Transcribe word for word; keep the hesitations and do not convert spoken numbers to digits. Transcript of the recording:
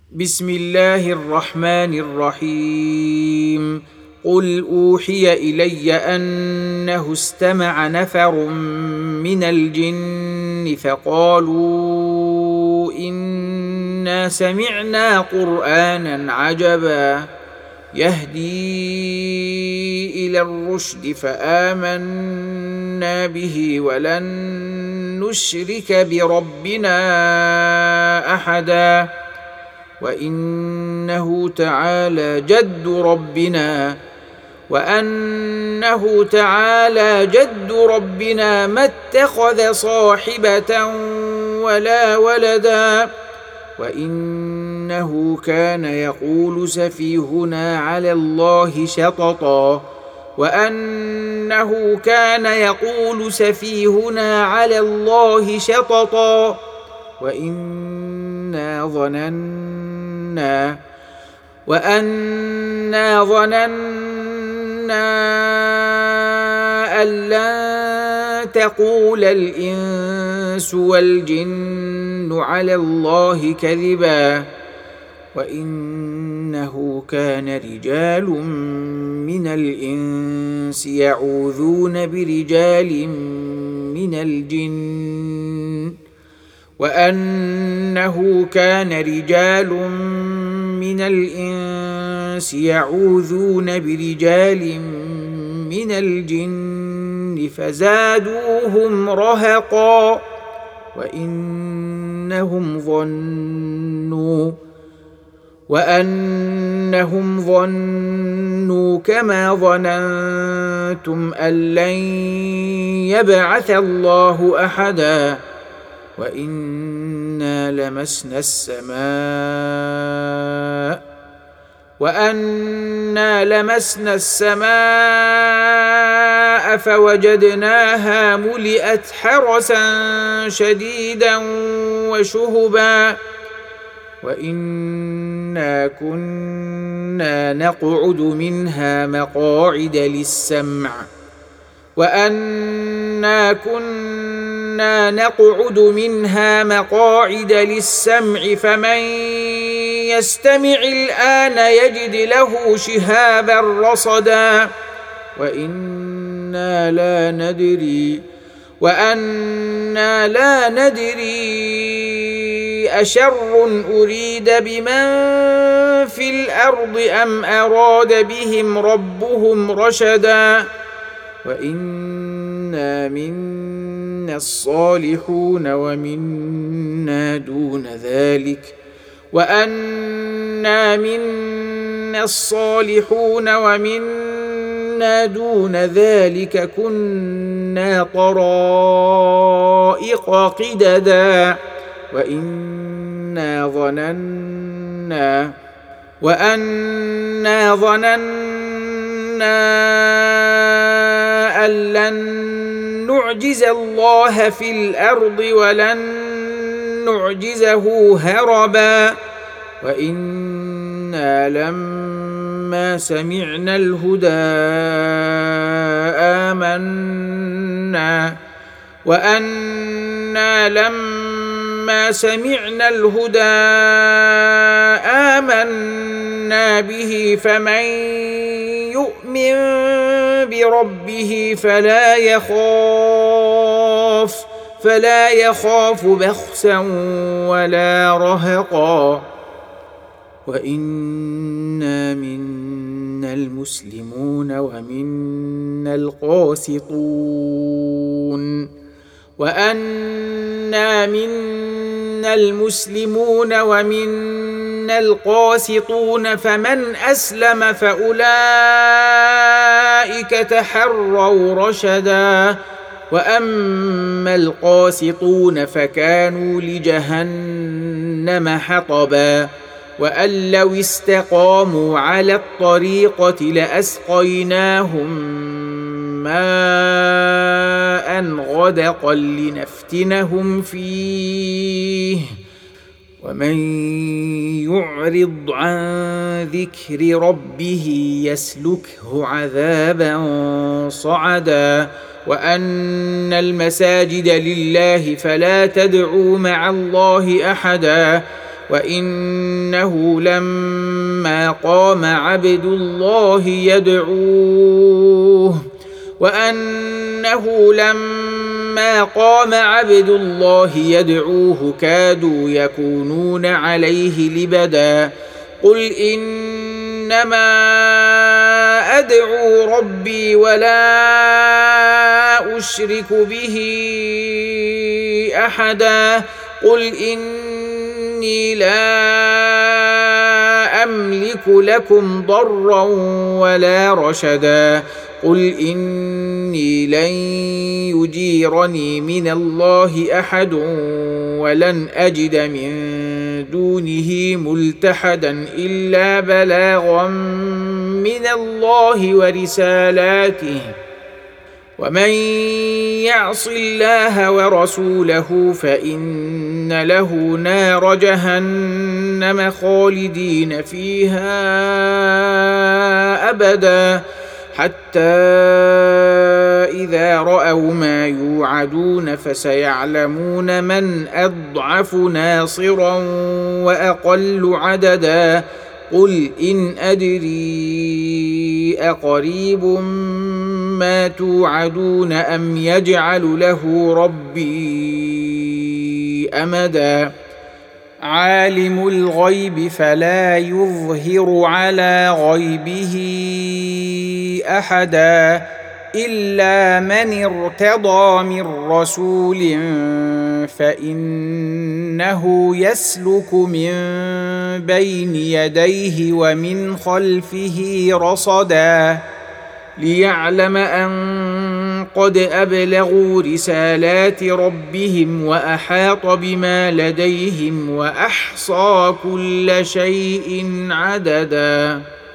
بسم الله الرحمن الرحيم. قل أوحي إلي أنه استمع نفر من الجن فقالوا إنا سمعنا قرآنا عجبا يهدي إلى الرشد فآمنا به ولن نشرك بربنا أحدا وإنه تعالى جد ربنا وأنه تعالى جد ربنا ما اتخذ صاحبة ولا ولدا وإنه كان يقول سفيهنا على الله شططا وأنه كان يقول سفيهنا على الله شططا وإنا ظننا وأنا ظننا أن لن تقول الإنس والجن على الله كذبا وإنه كان رجال من الإنس يعوذون برجال من الجن وأنه كان رجال من الإنس يعوذون برجال من الجن فزادوهم رهقا وإنهم ظنوا وأنهم ظنوا كما ظننتم أن لن يبعث الله أحدا وإنا لمسنا السماء وأنا لمسنا السماء فوجدناها ملئت حرسا شديدا وشهبا وإنا كنا نقعد منها مقاعد للسمع وأنا كنا نقعد منها مقاعد للسمع فمن يستمع الآن يجد له شهابا رصدا وإنا لا ندري وأنا لا ندري أشر أريد بمن في الأرض أم أراد بهم ربهم رشدا وإنا منا الصالحون ومنا دون ذلك وأنا منا الصالحون ومنا دون ذلك كنا طرائق قددا وإنا ظننا وأنا ظننا أن لن نعجز الله في الأرض ولن نعجزه هربا وإنا لما سمعنا الهدى آمنا وأنا لما سمعنا الهدى آمنا به فمن يؤمن بربه فلا يخاف فلا يخاف بخسا ولا رهقا وإنا منا المسلمون ومنا القاسطون وأنا منا المسلمون ومنا القاسطون فمن أسلم فأولئك تحروا رشدا وأما القاسطون فكانوا لجهنم حطبا وأن لو استقاموا على الطريقة لأسقيناهم ماء غدقا لنفتنهم فيه ومن يعرض عن ذكر ربه يسلكه عذابا صعدا وأن المساجد لله فلا تدعوا مع الله أحدا وإنه لما قام عبد الله يدعوه وأنه لما قام عبد الله يدعوه كادوا يكونون عليه لبدا قل إنما أدعو ربي ولا أشرك به أحدا قل إني لا أملك لكم ضرا ولا رشدا قل إني لن يجيرني من الله أحد ولن أجد من دونه ملتحدا إلا بلاغا من الله ورسالاته ومن يعص الله ورسوله فإن له نار جهنم خالدين فيها أبدا حتى إذا رأوا ما يوعدون فسيعلمون من أضعف ناصرا وأقل عددا قل إن أدري أقريب ما توعدون أم يجعل له ربي أمدا عالم الغيب فلا يظهر على غيبه أحدا إلا من ارتضى من رسول فإنه يسلك من بين يديه ومن خلفه رصدا ليعلم أن قد أبلغوا رسالات ربهم وأحاط بما لديهم وأحصى كل شيء عددا.